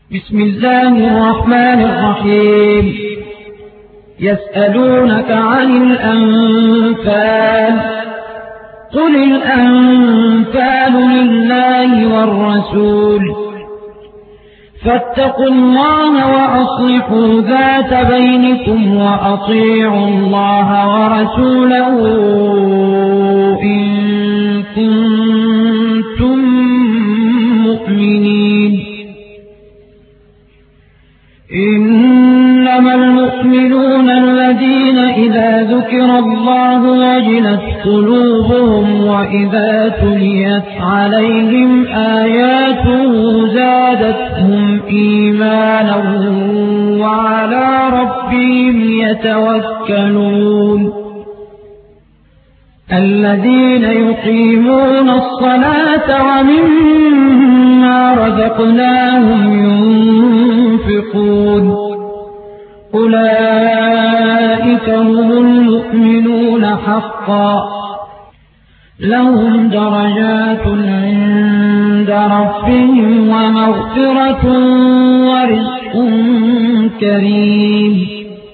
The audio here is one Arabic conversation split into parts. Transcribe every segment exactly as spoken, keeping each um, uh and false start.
بسم الله الرحمن الرحيم. يسألونك عن الأنفال قل الأنفال لله والرسول فاتقوا الله وأصلحوا ذات بينكم وأطيعوا الله ورسوله إن كنتم مؤمنين. إنما المؤمنون الذين إذا ذكر الله وجلت قلوبهم وإذا تليت عليهم آياته زادتهم إيمانا وعلى ربهم يتوكلون. الذين يقيمون الصلاة ومما رزقناهم ينفقون أولئك هم المؤمنون حقا لهم درجات عند ربهم ومغفرة ورزق كريم.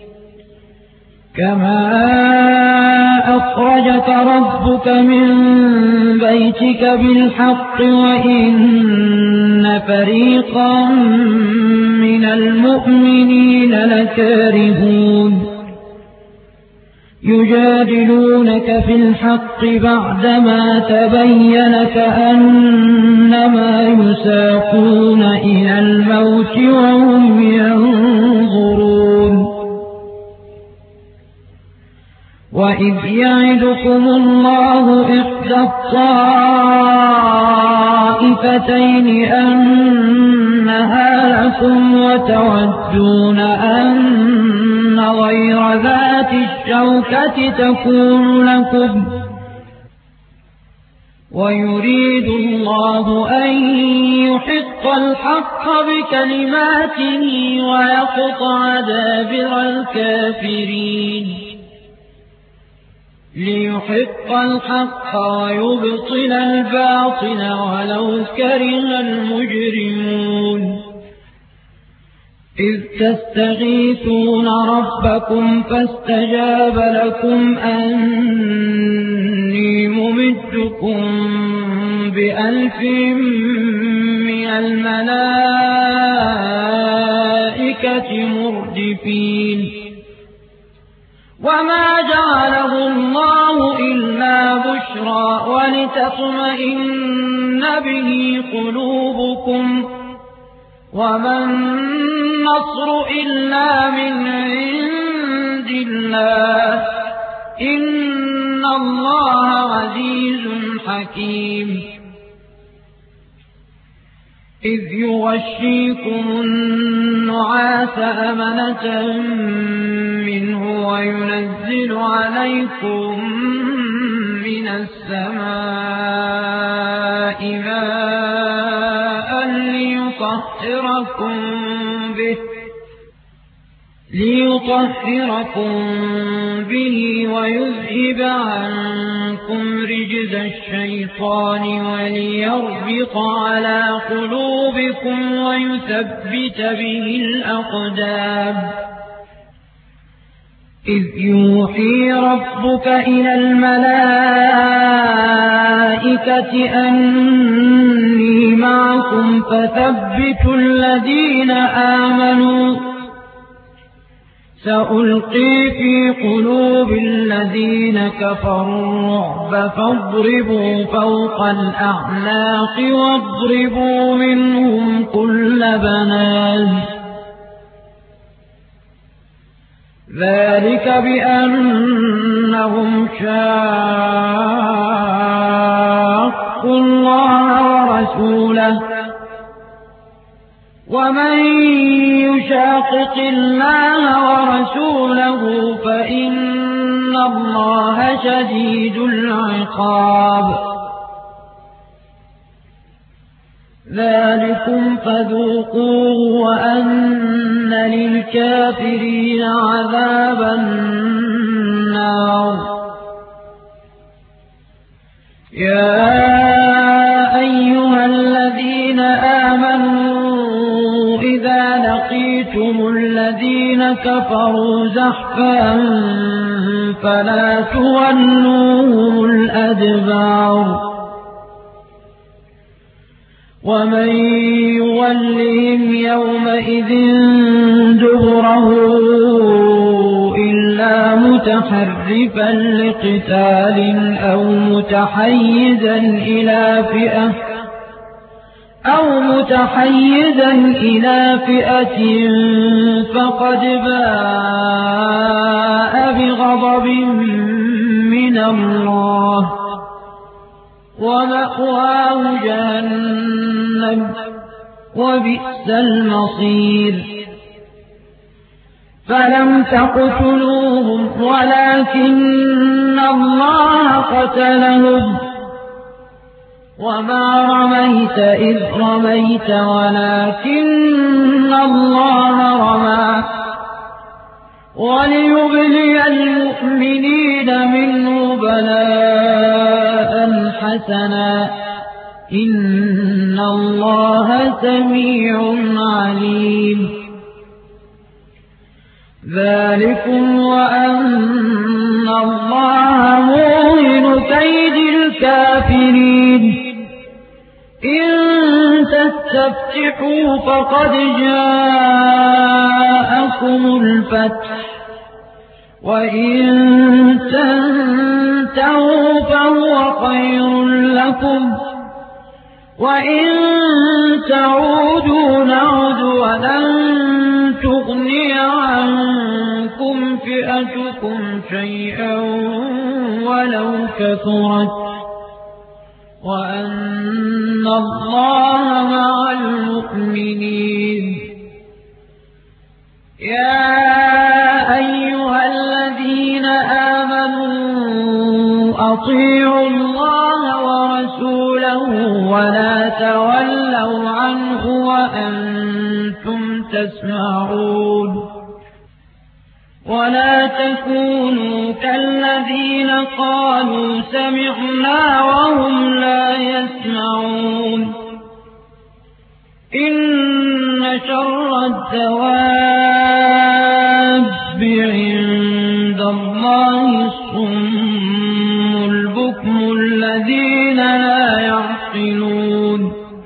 كما أخرجك ربك من بيتك بالحق وإن فريقا من المؤمنين لكارهون يجادلونك في الحق بعدما تبين كأنما يساقون إلى الموت وهم ينظرون. وإذ يعدكم الله إحدى الطائفتين أنها لكم وتودون أن غير ذات الشوكة تكون لكم ويريد الله أن يحق الحق بكلماته ويقطع دابر الكافرين ليحق الحق ويبطل الباطل ولو كره المجرمون. إذ تستغيثون ربكم فاستجاب لكم أني ممدكم بألف من الملائكة مردفين. وما جعله الله إلا بشرى ولتطمئن به قلوبكم وما النصر إلا من عند الله إن الله عزيز حكيم. إذ يغشيكم النعاس أمنة منه وينزل عليكم من السماء ماء ليطهركم به ليطهركم به ويذهب عنكم رجز الشيطان وليربط على قلوبكم ويثبت به الأقدام. إذ يوحي ربك إلى الملائكة أني معكم فثبتوا الذين آمنوا سألقي في قلوب الذين كفروا الرعب فاضربوا فوق الأعناق واضربوا منهم كل بنان. ذلك بأنهم شاقوا الله ورسوله ومن يشاقق الله ورسوله فإن الله شديد العقاب. ذلكم فذوقوه وأن للكافرين عذاب النار. يا أيها الذين آمنوا إذا لَقِيتُمُ الَّذِينَ كَفَرُوا زَحْفًا فَلَا تُوَلُّوهُمُ الْأَدْبَارَ وَمَن يُوَلِّهِمْ يَوْمَئِذٍ دُبُرَهُ إِلَّا مُتَحَرِّفًا لِقِتَالٍ أَوْ مُتَحَيِّزًا إِلَى فِئَةٍ أَوْ مُتَحَيِّزًا إِلَى فِئَةٍ فَقَدْ بَاءَ بِغَضَبٍ مِّنَ اللَّهِ وَمَأْوَاهُ جَهَنَّمُ وَبِئْسَ الْمَصِيرُ فَلَمْ تَقْتُلُوهُمْ وَلَكِنَّ اللَّهَ قَتَلَهُمْ وَمَا رَمَيْتَ إِذْ رَمَيْتَ وَلَكِنَّ اللَّهَ رَمَىٰ وَلِيُبْلِيَ الْمُؤْمِنِينَ مِنْهُ بَلَاءً حَسَنًا إِنَّ اللَّهَ سَمِيعٌ عَلِيمٌ ذَلِكُمْ وَأَنَّ اللَّهَ مُوهِنُ كَيْدِ الْكَافِرِينَ إِن تَسْتَفْتِحُوا فَقَدْ جَاءَكُمُ الْفَتْحُ وَإِن تَنتَهُوا فَهُوَ خَيْرٌ لَّكُمْ وَإِن تَعُودُوا نَعُدْ وَلَن تُغْنِيَ عَنكُمْ فِئَتُكُمْ شَيْئًا وَلَوْ كَثُرَتْ وَأَنَّ اللَّهَ مَعَ الْمُؤْمِنِينَ يَا أَيُّهَا الَّذِينَ آمَنُوا أَطِيعُوا اللَّهَ وَرَسُولَهُ وَلَا تَوَلَّوْا عَنْهُ وَأَنتُمْ تَسْمَعُونَ وَلَا تَكُونُوا كَالَّذِينَ قَالُوا سَمِعْنَا وَهُمْ لَا يَسْمَعُونَ إِنَّ شَرَّ الدَّوَابِّ عِندَ اللَّهِ الصُّمُّ الْبُكْمُ الَّذِينَ لَا يَعْقِلُونَ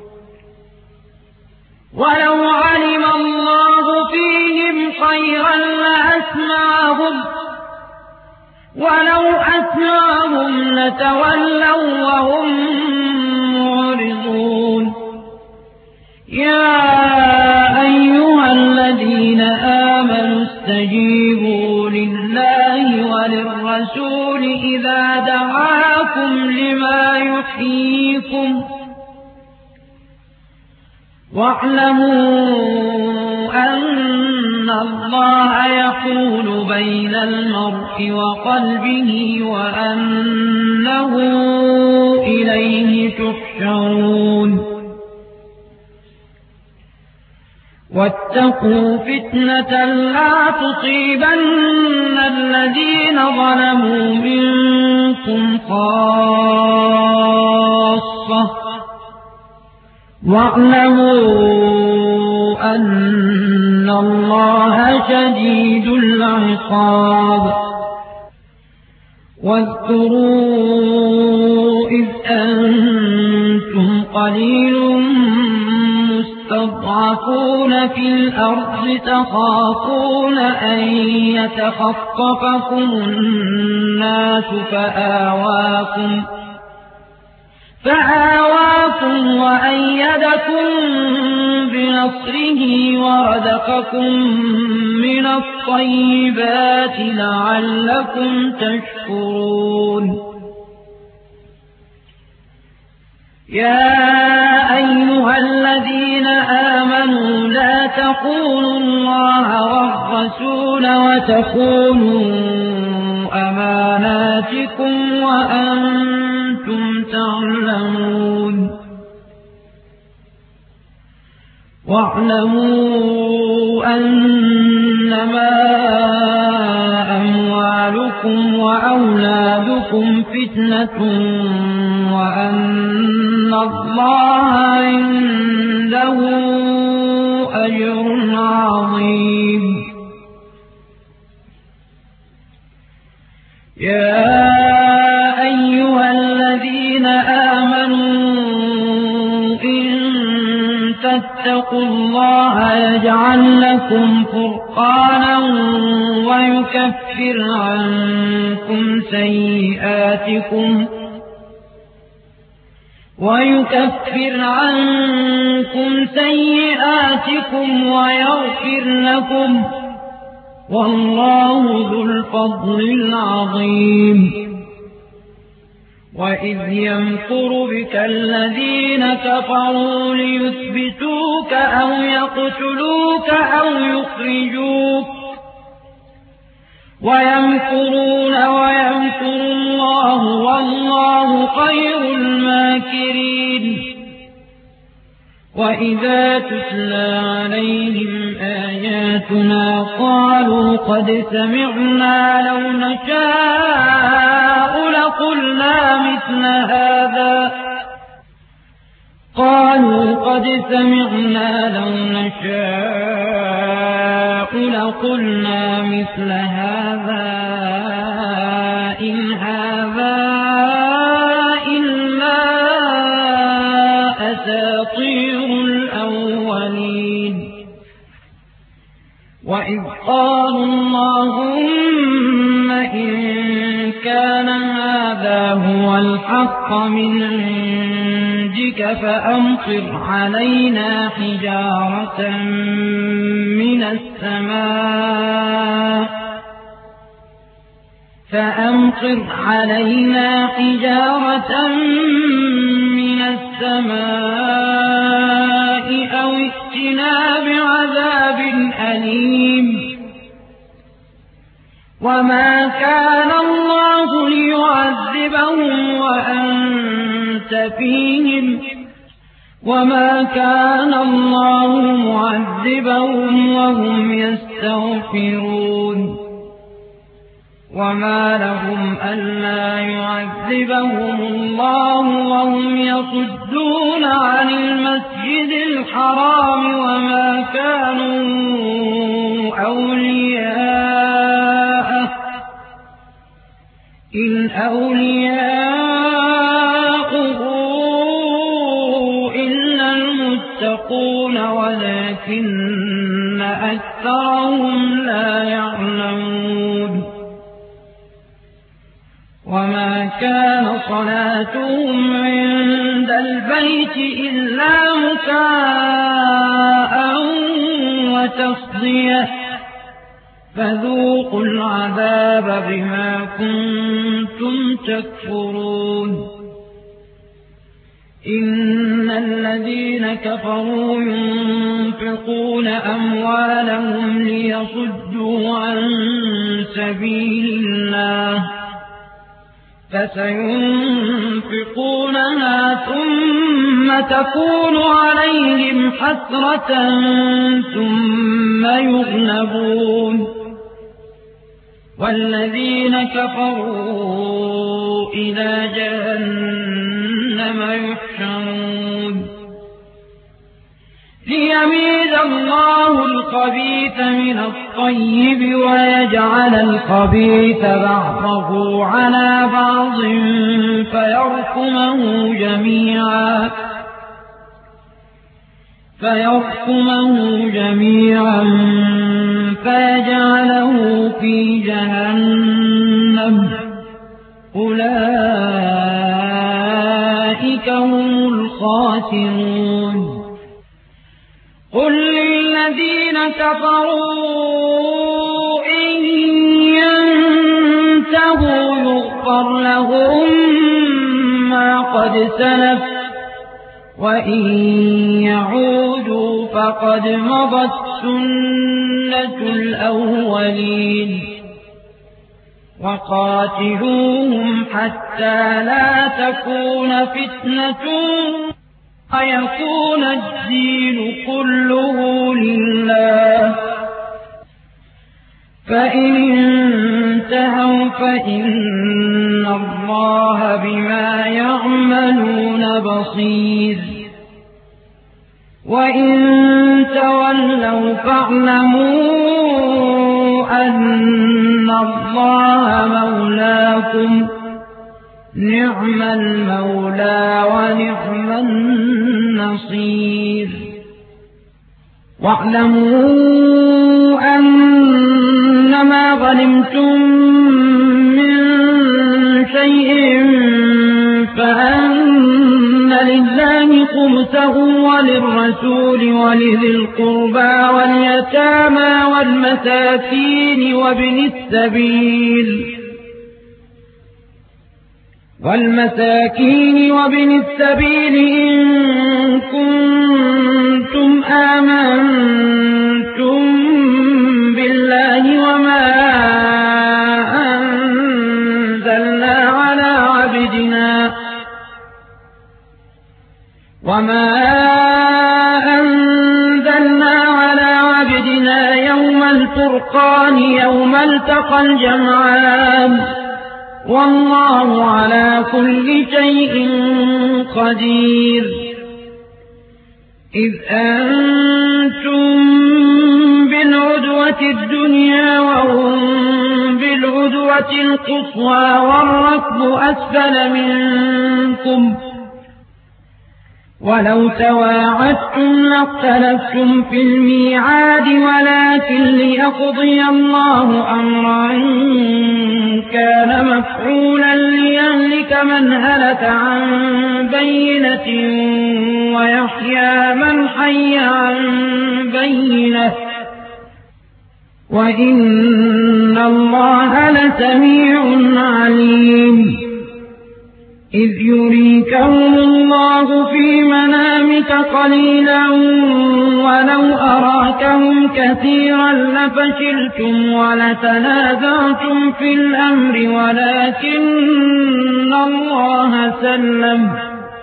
وَلَوْ عَلِمَ اللَّهُ فِيهِمْ خَيْرًا لَّأَسْمَعَهُمْ وَلَوْ أَسْمَعَهُمْ لَتَوَلَّوْا وَهُم مُّعْرِضُونَ يَا أَيُّهَا الَّذِينَ آمَنُوا اسْتَجِيبُوا لِلَّهِ وَلِلرَّسُولِ إِذَا دَعَاكُمْ لِمَا يُحْيِيكُمْ وَاعْلَمُوا أَنَّ اللَّهَ يَحُولُ بَيْنَ الْمَرْءِ وَقَلْبِهِ وَأَنَّهُ إِلَيْهِ تُحْشَرُونَ وَاتَّقُوا فِتْنَةً لَّا تُصِيبَنَّ الَّذِينَ ظَلَمُوا مِنكُمْ خَاصَّةً وَاعْلَمُوا أَنَّ اللَّهَ شَدِيدُ الْعِقَابِ وَاذْكُرُوا إِذْ أَنتُمْ قَلِيلٌ مُّسْتَضْعَفُونَ فِي الْأَرْضِ تَخَافُونَ أَن يَتَخَطَّفَكُمُ النَّاسُ فَآوَاكُمْ فَآوَاكُمْ وَأَيَّدَكُم بِنَصْرِهِ وَرَزَقَكُم مِّنَ الطَّيِّبَاتِ لَعَلَّكُمْ تَشْكُرُونَ يَا أَيُّهَا الَّذِينَ آمَنُوا لَا تَخُونُوا اللَّهَ وَالرَّسُولَ وَتَخُونُوا أَمَانَاتِكُمْ وَأَنتُمْ تَعْلَمُونَ وَاعْلَمُوا أَنَّمَا أَمْوَالُكُمْ وَأَوْلَادُكُمْ فِتْنَةٌ وَأَنَّ اللَّهَ عِندَهُ أجر عظيم. يا أيها الذين آمنوا إن تتقوا الله يجعل لكم فرقانا ويكفر عنكم سيئاتكم ويكفر عنكم سيئاتكم ويغفر لكم والله ذو الفضل العظيم. وإذ يمكر بك الذين كفروا ليثبتوك أو يقتلوك أو يخرجوك ويمكرون ويمكر الله والله خير الماكرين. وإذا تتلى عليهم آياتنا قالوا قد سمعنا لو نشاء لقلنا مثل هذا قالوا قد سمعنا لو نشاء لقلنا مثل هذا إن هذا إلا أساطير الأولين. وإذ قالوا اللهم إن كان هذا هو الحق من عندك فأمطر علينا حجارة من السماء فأمطر علينا حجارة من السماء أو ائتنا بعذاب أليم. وما كان الله ليعذبهم وأنت فيهم وما كان الله معذبهم وهم يستغفرون. وما لهم ألا يعذبهم الله وهم يصدون عن المسجد الحرام وما كانوا أولياءه إن أولياؤه إلا المتقون ولكن أكثرهم لا يعلمون. وما كان صلاتهم عند البيت إلا مكاء وتصدية فذوقوا العذاب بما كنتم تكفرون. إن الذين كفروا ينفقون أموالهم ليصدوا عن سبيل الله فسينفقونها ثم تكون عليهم حسرة ثم يغلبون والذين كفروا إلى جهنم يحشرون. ليميز الله الخبيث من الطيب ويجعل الخبيث بعضه على بعض فيركمه جميعا فيركمه جميعا فيجعله في جهنم أولئك هم الخاسرون. قل للذين كفروا إن ينتهوا يغفر لهم ما قد سلف وإن يعودوا فقد مضت سنة الأولين. وقاتلوهم حتى لا تكون فتنة ويكون الدين كله لله فإن انتهوا فإن الله بما يعملون بصير. وإن تولوا تولوا فاعلموا أن الله مولاكم نعم المولى ونعم النصير واعلموا أنما غنمتم من شيء فأن لله خمسه وللرسول ولذي القربى واليتامى والمساكين وابن السبيل والمساكين وابن السبيل إن كنتم آمنتم بالله وما أنزلنا على عبدنا وما أنزلنا على عبدنا يوم الفرقان يوم التقى الجمعان والله على كل شيء قدير إذ أنتم بالعدوة الدنيا وهم بالعدوة القصوى والركب أسفل منكم ولو تواعدتم لاختلفتم في الميعاد ولكن ليقضي الله أمرا كان مفعولا ليهلك من هلك عن بينة ويحيى من حي عن بينة وإن الله لسميع عليم إذ يريكهم الله في منامك قليلا ولو أراكهم كثيرا لفشلتم ولتنازعتم في الأمر ولكن الله سلم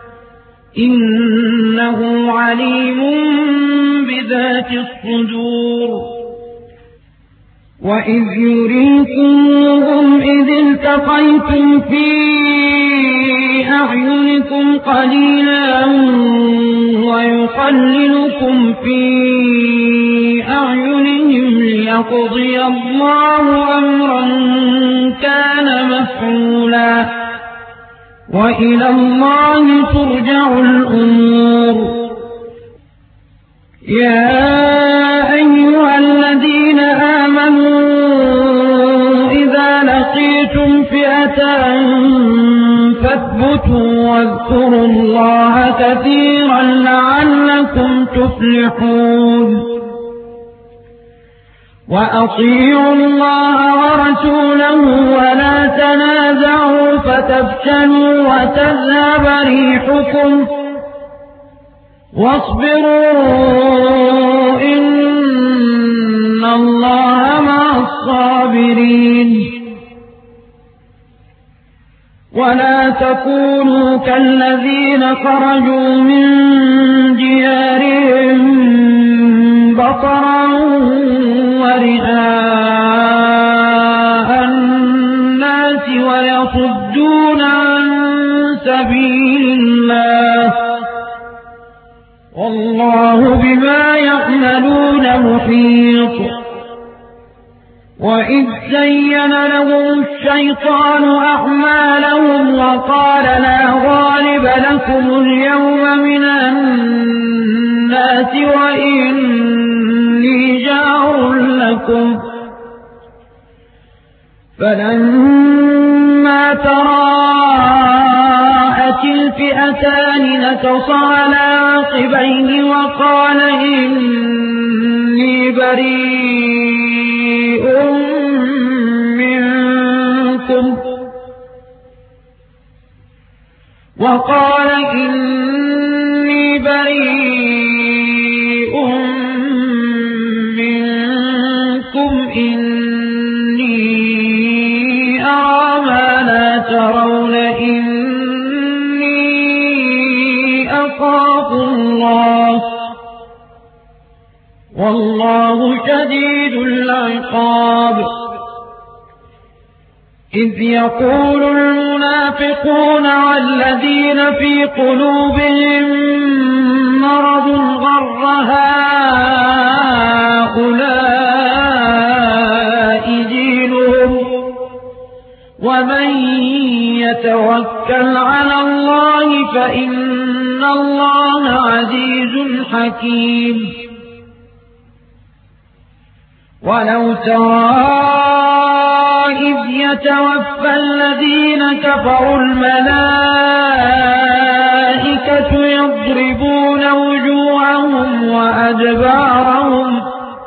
إنه عليم بذات الصدور وإذ يريكمهم إذ التقيتم في أعينكم قليلا ويقللكم في أعينهم ليقضي الله أمرا كان مفعولا وإلى الله ترجع الأمور يا أيها الذين آمنوا إذا لقيتم فئة فاثبتوا واذكروا الله كثيرا لعلكم تفلحون وأطيعوا الله ورسوله ولا تنازعوا فتفشلوا وتذهب ريحكم واصبروا إن الله مع الصابرين ولا تكونوا كالذين خرجوا من ديارهم بطرا ورئاء الناس ويصدون عن سبيل الله والله بما يعملون محيط وإذ زين لهم الشيطان أعمالهم وقال لا غالب لكم اليوم من الناس وإني جار لكم فلما تراءت الفئتان نكص على عقبيه وقال إني بريء منكم وقال إني بريء منكم إني أرى ما لا ترون إني أخاف الله والله شديد العقاب إذ يقول المنافقون والذين في قلوبهم مرض غر هؤلاء ومن يتوكل على الله فإن الله عزيز حكيم ولو ترى إذ يتوفى الذين كفروا الملائكة يضربون وجوههم وأدبارهم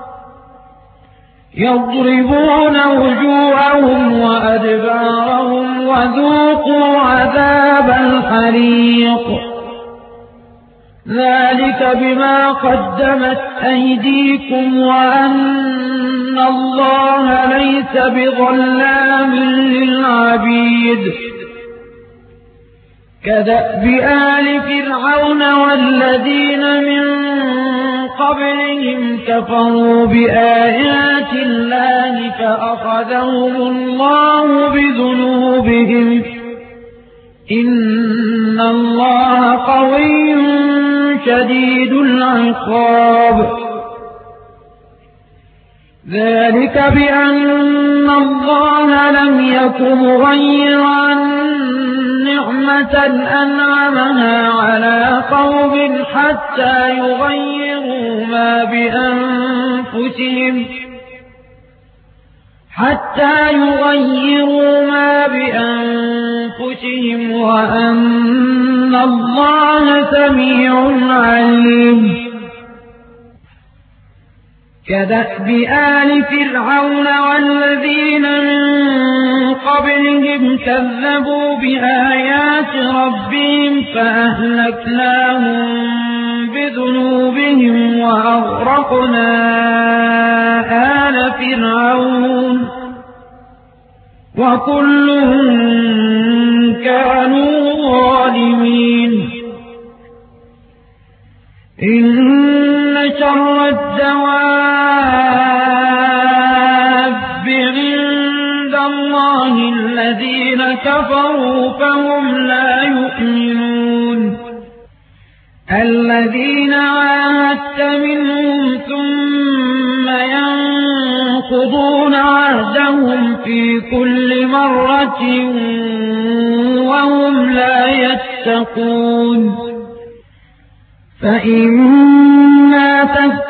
يضربون وجوههم وأدبارهم وذوقوا عذاب الحريق ذلك بما قدمت أيديكم وأن الله ليس بظلام للعبيد كدأب آل فرعون والذين من قبلهم كفروا بآيات الله فأخذهم الله بذنوبهم إن الله قوي شديد العقاب ذلك بأن الله لم يك مغيرا نعمة أنعمها على قوم حتى يغيروا ما بأنفسهم حتى يغيروا ما بأنفسهم وأن الله سميع عليم كدأب آل فرعون والذين من قبلهم كذبوا بآيات ربهم فأهلكناهم بذنوبهم وأغرقنا آل فرعون وكل كانوا ظالمين إن شر الدواب عند الله الذين كفروا فهم لا يؤمنون الذين عاهدت منهم ثم ينقضون عهدهم في كل مرة وهم لا يتقون فإما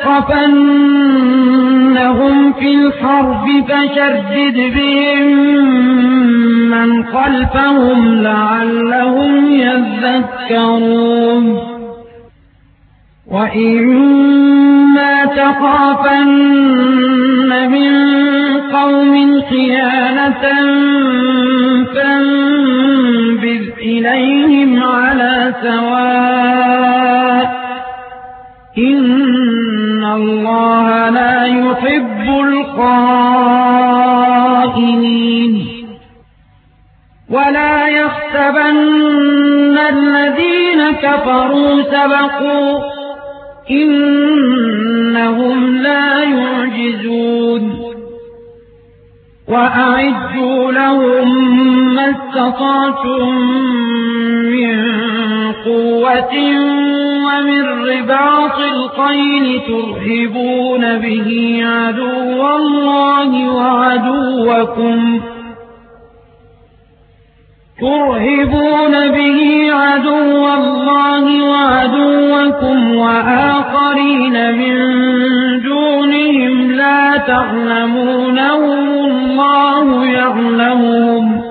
تثقفنهم في الحرب فشدد بهم من خلفهم لعلهم يذكرون وإما تخافن من قوم خيانة فانبذ إليهم على سواء إن الله لا يحب الخائنين ولا يحسبن الذين كفروا سبقوا إنهم لا يعجزون وأعدوا لهم ما استطعتم من قوة ومن رباط الخيل ترهبون به عدو الله وعدوكم ترهبون به عدو الله وعدوكم وآخرين من دونهم لا تعلمونهم الله يعلمهم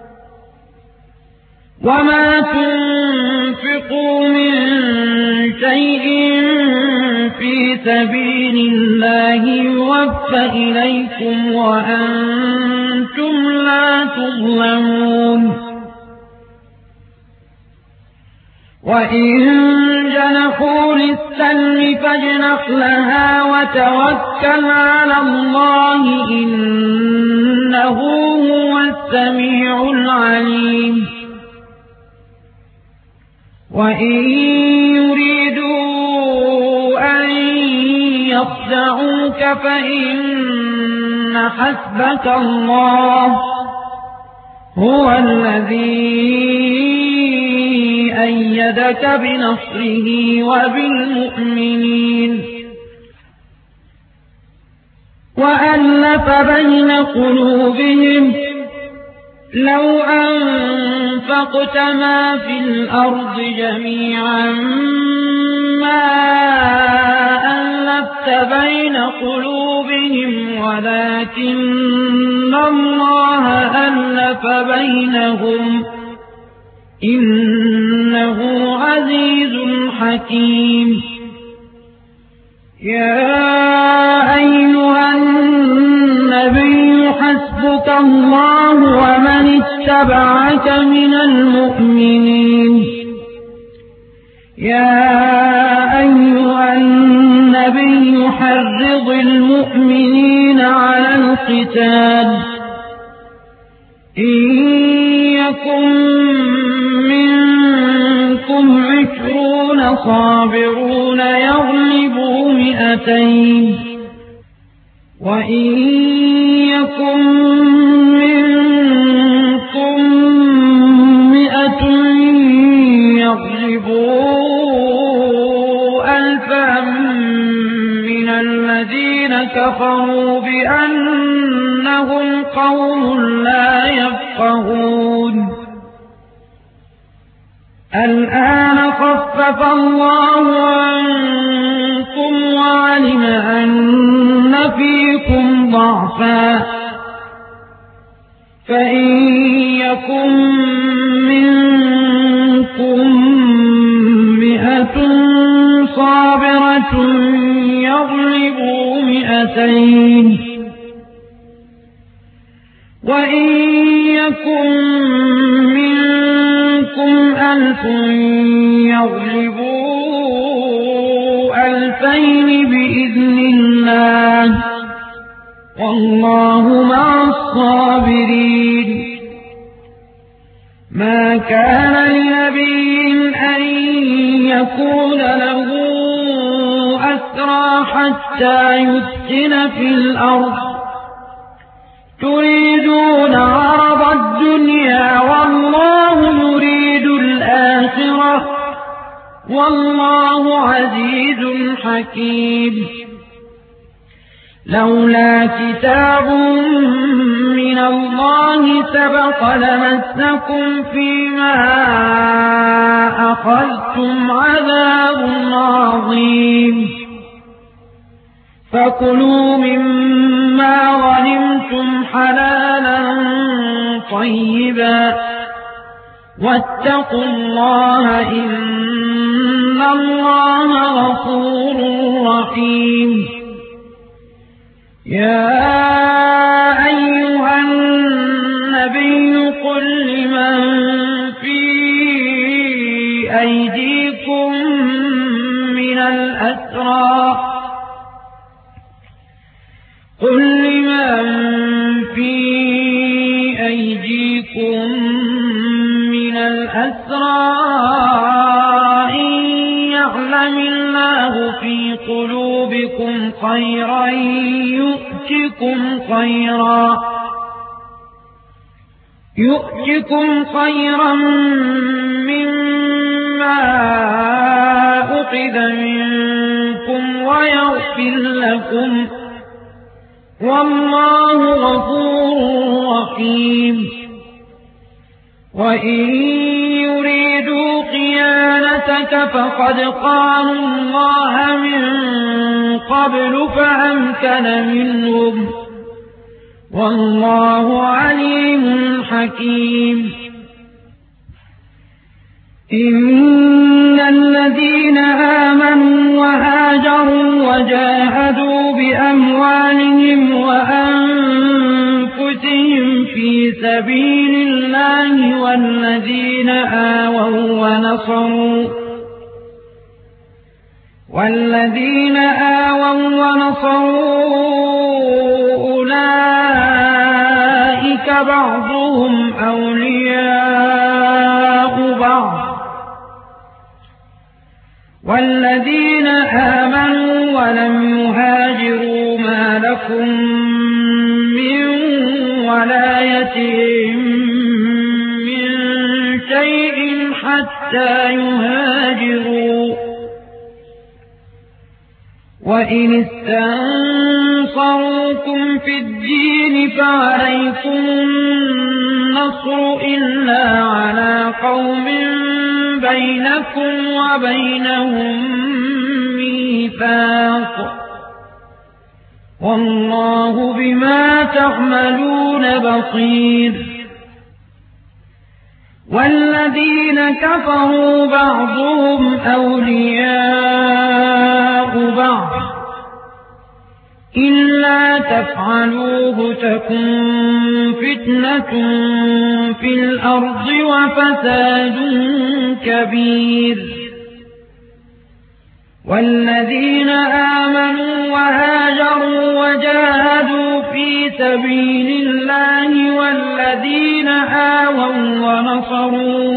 وما تنفقوا من شيء في سبيل الله يوفى إليكم وأنتم لا تظلمون وإن جنحوا للسلم فاجنح لها وتوكل على الله إنه هو السميع العليم وإن يريدوا أن يخدعوك فإن حسبك الله هو الذي أيدك بنصره وبالمؤمنين وألف بين قلوبهم لو أنفقت ما في الأرض جميعا ما ألفت بين قلوبهم ولكن الله ألف بينهم إنه عزيز حكيم يا أيها النبي حسبك الله ومن اتبعك من المؤمنين يا أيها النبي حرض المؤمنين على القتال إن يكن منكم عشرون صابرون يغلبوا مئتين وإن يكن منكم مئة يغلبوا ألفا من الذين كفروا بأنهم قوم لا يفقهون الآن خفف الله عنكم وعلم أن فيكم ضعفا فإن يكن منكم مئة صابرة يغلبوا مئتين وإن يكن منكم ألف يغلبوا ألفين بإذن الله والله مع الصابرين ما كان لنبي أن يكون له أسرى حتى يسكن في الأرض تريدون عرض الدنيا والله يريد الآخرة والله عزيز حكيم لولا كتاب من الله سبق لمسكم فيما أخذتم عذاب عظيم فكلوا مما غنمتم حلالا طيبا واتقوا الله إن الله غفور رحيم يا أيها النبي قل لمن في أيديكم من الأسرى قل لمن في أيديكم من الأسرى إن يعلم الله في قلوبكم خيرا يؤتكم خيرا يؤتكم خيرا مما أخذ منكم ويغفر لكم والله غفور رحيم وإن يريدوا خيانتك فقد خانوا الله من قبل فأمكن منهم والله عليم حكيم إن الذين آمنوا وهاجروا وجاهدوا بأموالهم وأنفسهم في سبيل الله والذين آووا ونصروا والذين آووا ونصروا أولئك بعضهم أولياء بعض والذين آمنوا ولم يهاجروا ما لكم من ولايتهم من شيء حتى يهاجروا وإن استنصروكم في الدين فعليكم النصر إلا على قوم بينكم وبينهم ميثاق والله بما تعملون بصير والذين كفروا بعضهم أولياء بعض إلا تفعلوه تكن فتنة في الأرض وفساد كبير والذين آمنوا وهاجروا وجاهدوا في سبيل الله والذين آووا ونصروا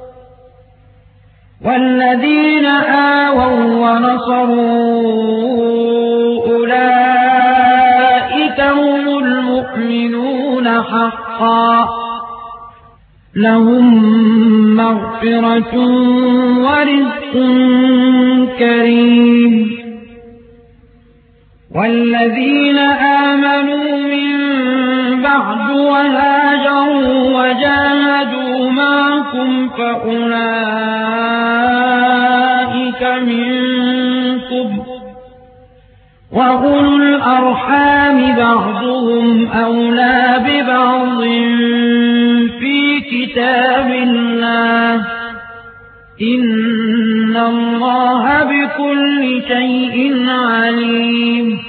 والذين آووا ونصروا أولئك هم المؤمنون حقا لهم مغفرة ورزق كريم والذين آمنوا من بعد وهاجروا وجاهدوا معكم فأولئك منكم وأولو الأرحام بعضهم أولى ببعض في كتاب الله إن الله بكل شيء عليم